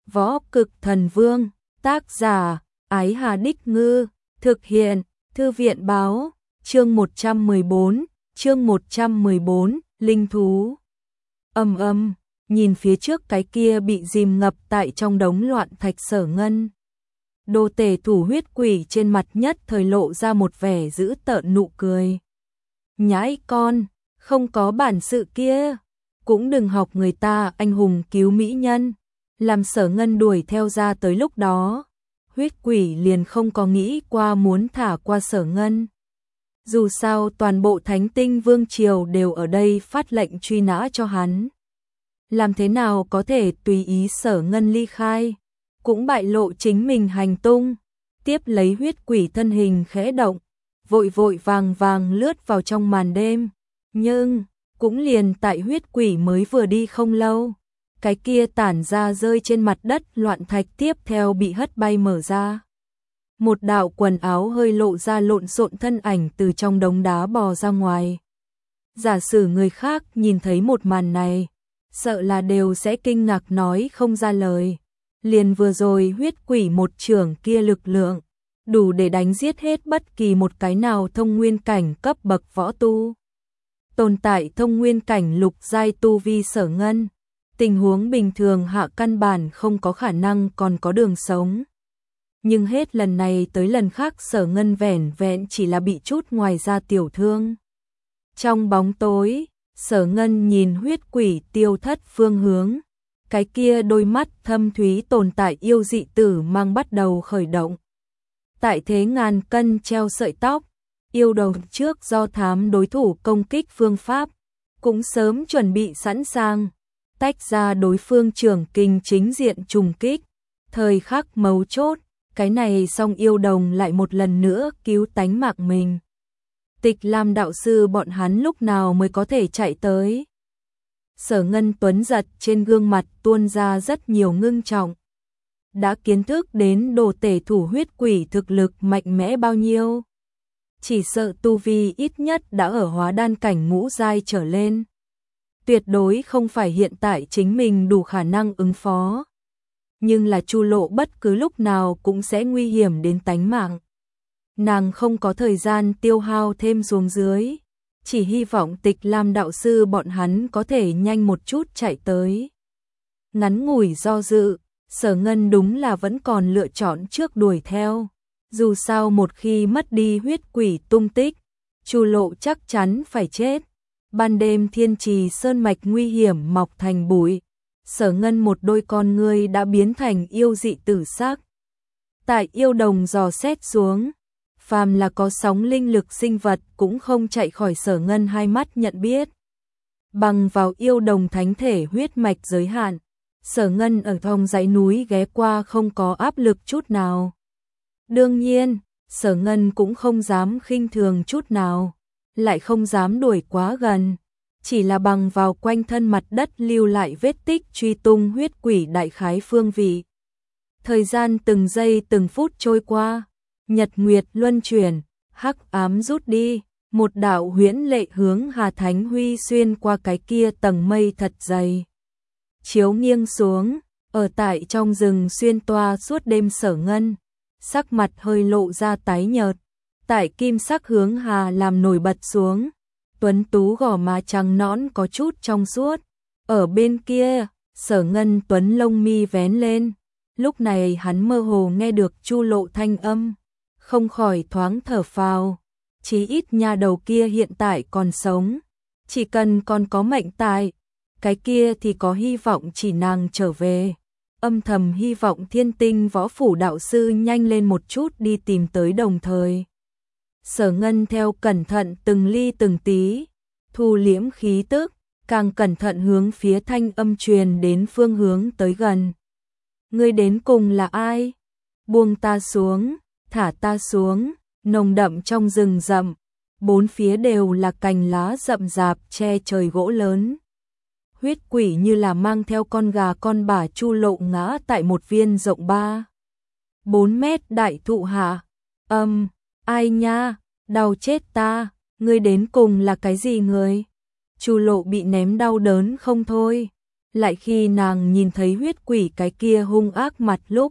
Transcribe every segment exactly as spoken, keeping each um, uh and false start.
Võ Cực Thần Vương, tác giả, Ái Hà Đích Ngư, thực hiện, Thư viện báo, chương một trăm mười bốn, chương một trăm mười bốn, Linh Thú. Âm âm, nhìn phía trước cái kia bị dìm ngập tại trong đống loạn thạch Sở Ngân. Đồ tể thủ huyết quỷ trên mặt nhất thời lộ ra một vẻ dữ tợn nụ cười. Nhãi con, không có bản sự kia, cũng đừng học người ta anh hùng cứu mỹ nhân. Làm Sở Ngân đuổi theo ra tới lúc đó, huyết quỷ liền không có nghĩ qua muốn thả qua Sở Ngân. Dù sao toàn bộ Thánh Tinh Vương Triều đều ở đây phát lệnh truy nã cho hắn. Làm thế nào có thể tùy ý Sở Ngân ly khai, cũng bại lộ chính mình hành tung. Tiếp lấy huyết quỷ thân hình khẽ động, vội vội vàng vàng lướt vào trong màn đêm. Nhưng, cũng liền tại huyết quỷ mới vừa đi không lâu, cái kia tản ra rơi trên mặt đất loạn thạch tiếp theo bị hất bay mở ra. Một đạo quần áo hơi lộ ra lộn xộn thân ảnh từ trong đống đá bò ra ngoài. Giả sử người khác nhìn thấy một màn này, sợ là đều sẽ kinh ngạc nói không ra lời. Liền vừa rồi huyết quỷ một trưởng kia lực lượng, đủ để đánh giết hết bất kỳ một cái nào thông nguyên cảnh cấp bậc võ tu. Tồn tại thông nguyên cảnh lục giai tu vi Sở Ngân, tình huống bình thường hạ căn bản không có khả năng còn có đường sống. Nhưng hết lần này tới lần khác Sở Ngân vẻn vẹn chỉ là bị chút ngoài ra tiểu thương. Trong bóng tối, Sở Ngân nhìn huyết quỷ tiêu thất phương hướng, cái kia đôi mắt thâm thúy tồn tại yêu dị tử mang bắt đầu khởi động. Tại thế ngàn cân treo sợi tóc, yêu đầu trước do thám đối thủ công kích phương pháp, cũng sớm chuẩn bị sẵn sàng, tách ra đối phương trưởng kình chính diện trùng kích. Thời khắc mấu chốt, cái này xong yêu đồng lại một lần nữa cứu tánh mạng mình. Tịch Lam đạo sư bọn hắn lúc nào mới có thể chạy tới? Sở Ngân tuấn giật trên gương mặt tuôn ra rất nhiều ngưng trọng. Đã kiến thức đến đồ tể thủ huyết quỷ thực lực mạnh mẽ bao nhiêu. Chỉ sợ tu vi ít nhất đã ở hóa đan cảnh ngũ giai trở lên. Tuyệt đối không phải hiện tại chính mình đủ khả năng ứng phó. Nhưng là Chu Lộ bất cứ lúc nào cũng sẽ nguy hiểm đến tánh mạng. Nàng không có thời gian tiêu hao thêm xuống dưới, chỉ hy vọng Tịch Lam đạo sư bọn hắn có thể nhanh một chút chạy tới. Ngắn ngủi do dự, Sở Ngân đúng là vẫn còn lựa chọn trước đuổi theo. Dù sao một khi mất đi huyết quỷ tung tích, Chu Lộ chắc chắn phải chết. Ban đêm Thiên Trì sơn mạch nguy hiểm mọc thành bụi, Sở Ngân một đôi con ngươi đã biến thành yêu dị tử sắc. Tại yêu đồng dò xét xuống, phàm là có sóng linh lực sinh vật cũng không chạy khỏi Sở Ngân hai mắt nhận biết. Bằng vào yêu đồng thánh thể huyết mạch giới hạn, Sở Ngân ở trong dãy núi ghé qua không có áp lực chút nào. Đương nhiên, Sở Ngân cũng không dám khinh thường chút nào, lại không dám đuổi quá gần, chỉ là bằng vào quanh thân mặt đất lưu lại vết tích truy tung huyết quỷ đại khái phương vị. Thời gian từng giây từng phút trôi qua, nhật nguyệt luân chuyển, hắc ám rút đi, một đạo huyễn lệ hướng Hà Thánh Huy xuyên qua cái kia tầng mây thật dày. Chiếu nghiêng xuống, ở tại trong rừng xuyên toa suốt đêm Sở Ngân, sắc mặt hơi lộ ra tái nhợt, tại kim sắc hướng Hà làm nổi bật xuống, tuấn tú gò má trắng nõn có chút trong suốt. Ở bên kia, Sở Ngân tuấn lông mi vén lên, lúc này hắn mơ hồ nghe được Chu Lộ thanh âm, không khỏi thoáng thở phào, chí ít nha đầu kia hiện tại còn sống, chỉ cần còn có mệnh tại, cái kia thì có hy vọng chỉ nàng trở về. Âm thầm hy vọng Thiên Tinh võ phủ đạo sư nhanh lên một chút đi tìm tới đồng thời. Sở Ngân theo cẩn thận từng ly từng tí, thu liễm khí tức, càng cẩn thận hướng phía thanh âm truyền đến phương hướng tới gần. Ngươi đến cùng là ai? Buông ta xuống, thả ta xuống. Nồng đậm trong rừng rậm, bốn phía đều là cành lá rậm rạp che trời gỗ lớn. Huyết quỷ như là mang theo con gà con bà Chu Lộ ngã tại một viên rộng ba bốn mét đại thụ hạ. Âm, um, ai nha, đau chết ta, ngươi đến cùng là cái gì người? Chu Lộ bị ném đau đớn không thôi, lại khi nàng nhìn thấy huyết quỷ cái kia hung ác mặt lúc.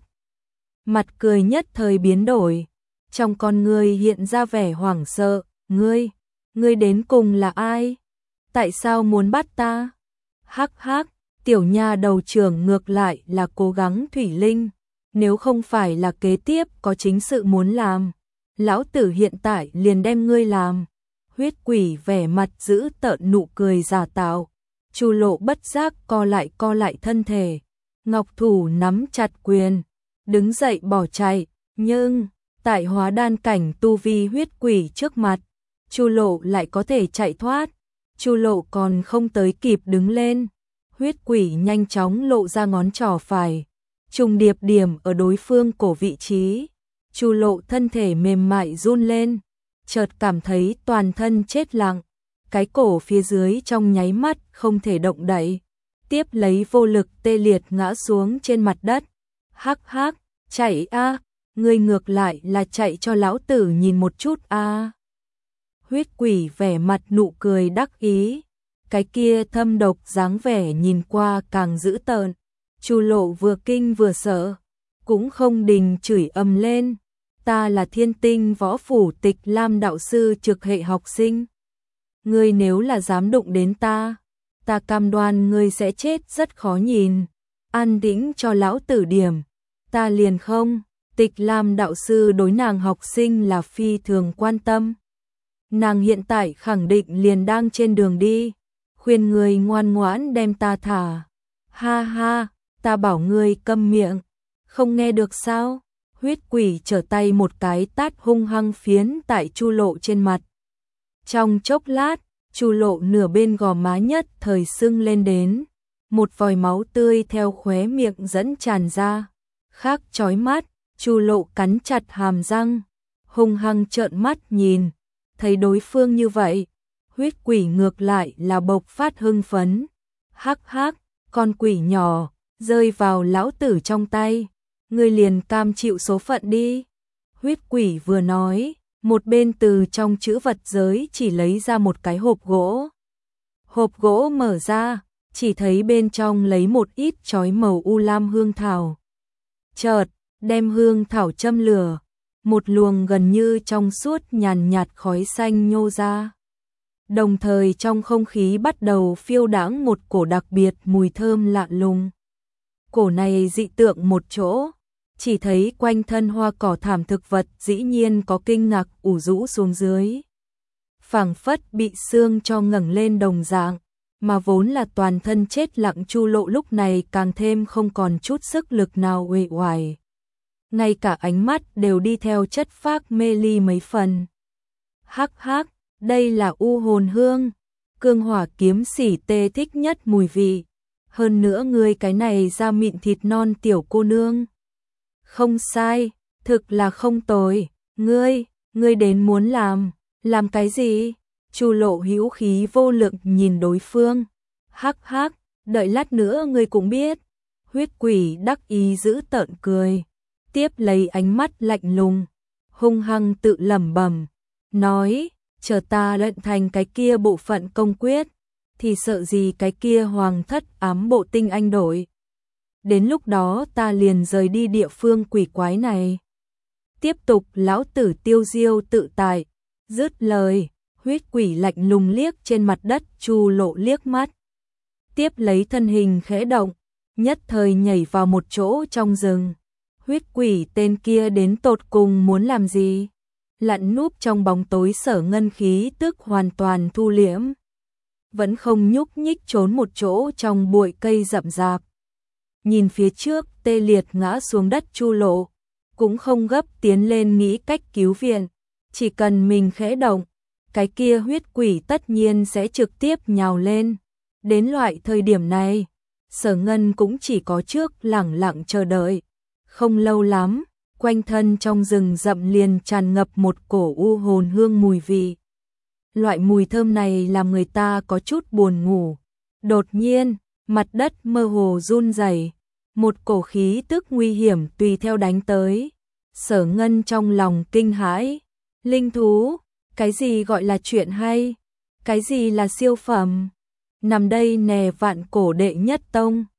Mặt cười nhất thời biến đổi, trong con ngươi hiện ra vẻ hoảng sợ, ngươi, ngươi đến cùng là ai? Tại sao muốn bắt ta? Hắc hắc, tiểu nha đầu trưởng ngược lại là cố gắng Thủy Linh, nếu không phải là kế tiếp có chính sự muốn làm, lão tử hiện tại liền đem ngươi làm. Huyết quỷ vẻ mặt giữ tợn nụ cười giả tạo, Chu Lộ bất giác co lại co lại thân thể, ngọc thủ nắm chặt quyền, đứng dậy bỏ chạy, nhưng tại hóa đan cảnh tu vi huyết quỷ trước mặt, Chu Lộ lại có thể chạy thoát. Chu Lộ còn không tới kịp đứng lên, huyết quỷ nhanh chóng lộ ra ngón trỏ phải, trùng điệp điểm ở đối phương cổ vị trí. Chu Lộ thân thể mềm mại run lên, chợt cảm thấy toàn thân chết lặng, cái cổ phía dưới trong nháy mắt không thể động đậy, tiếp lấy vô lực tê liệt ngã xuống trên mặt đất. Hắc hắc, chạy a, ngươi ngược lại là chạy cho lão tử nhìn một chút a. Huyết quỷ vẻ mặt nụ cười đắc ý, cái kia thâm độc dáng vẻ nhìn qua càng dữ tợn. Chu Lộ vừa kinh vừa sợ, cũng không đình chửi ầm lên, ta là Thiên Tinh Võ Phủ Tịch Lam đạo sư trực hệ học sinh. Ngươi nếu là dám đụng đến ta, ta cam đoan ngươi sẽ chết rất khó nhìn. An tĩnh cho lão tử điểm, ta liền không. Tịch Lam đạo sư đối nàng học sinh là phi thường quan tâm. Nàng hiện tại khẳng định liền đang trên đường đi, khuyên người ngoan ngoãn đem ta thả. Ha ha, ta bảo ngươi câm miệng, không nghe được sao? Huyết quỷ trở tay một cái tát hung hăng phiến tại Chu Lộ trên mặt. Trong chốc lát, Chu Lộ nửa bên gò má nhất thời sưng lên đến, một vòi máu tươi theo khóe miệng dẫn tràn ra. Khác chói mắt, Chu Lộ cắn chặt hàm răng, hung hăng trợn mắt nhìn, thấy đối phương như vậy, huyết quỷ ngược lại là bộc phát hưng phấn. Hắc hắc, con quỷ nhỏ, rơi vào lão tử trong tay, ngươi liền cam chịu số phận đi. Huyết quỷ vừa nói, một bên từ trong chữ vật giới chỉ lấy ra một cái hộp gỗ. Hộp gỗ mở ra, chỉ thấy bên trong lấy một ít chói màu u lam hương thảo. Chợt, đem hương thảo châm lửa, một luồng gần như trong suốt nhàn nhạt khói xanh nhô ra. Đồng thời trong không khí bắt đầu phiêu đãng một cổ đặc biệt mùi thơm lạ lùng. Cổ này dị tượng một chỗ, chỉ thấy quanh thân hoa cỏ thảm thực vật dĩ nhiên có kinh ngạc ủ rũ xuống dưới. Phảng phất bị xương cho ngẩng lên đồng dạng, mà vốn là toàn thân chết lặng Chu Lộ lúc này càng thêm không còn chút sức lực nào uể oải. Ngay cả ánh mắt đều đi theo chất phác mê ly mấy phần. Hắc hắc, đây là u hồn hương, cương hỏa kiếm sĩ tê thích nhất mùi vị. Hơn nữa ngươi cái này da mịn thịt non tiểu cô nương. Không sai, thực là không tồi, ngươi, ngươi đến muốn làm, làm cái gì? Chu Lộ hữu khí vô lực nhìn đối phương. Hắc hắc, đợi lát nữa ngươi cũng biết. Huyết quỷ đắc ý giữ tợn cười, tiếp lấy ánh mắt lạnh lùng, hung hăng tự lẩm bẩm, nói, chờ ta luyện thành cái kia bộ phận công quyết, thì sợ gì cái kia hoàng thất ám bộ tinh anh đổi. Đến lúc đó ta liền rời đi địa phương quỷ quái này. Tiếp tục lão tử tiêu diêu tự tại. Dứt lời, huyết quỷ lạnh lùng liếc trên mặt đất Chu Lộ liếc mắt. Tiếp lấy thân hình khẽ động, nhất thời nhảy vào một chỗ trong rừng. Huyết quỷ tên kia đến tột cùng muốn làm gì? Lặn núp trong bóng tối Sở Ngân khí tức hoàn toàn thu liễm. Vẫn không nhúc nhích trốn một chỗ trong bụi cây rậm rạp. Nhìn phía trước tê liệt ngã xuống đất Chu Lộ, cũng không gấp tiến lên nghĩ cách cứu viện, chỉ cần mình khẽ động, cái kia huyết quỷ tất nhiên sẽ trực tiếp nhào lên. Đến loại thời điểm này, Sở Ngân cũng chỉ có trước lẳng lặng chờ đợi. Không lâu lắm, quanh thân trong rừng rậm liền tràn ngập một cổ u hồn hương mùi vị. Loại mùi thơm này làm người ta có chút buồn ngủ. Đột nhiên, mặt đất mơ hồ run rẩy, một cổ khí tức nguy hiểm tùy theo đánh tới. Sở Ngân trong lòng kinh hãi, linh thú, cái gì gọi là chuyện hay, cái gì là siêu phẩm? nằm đây nè vạn cổ đệ nhất tông.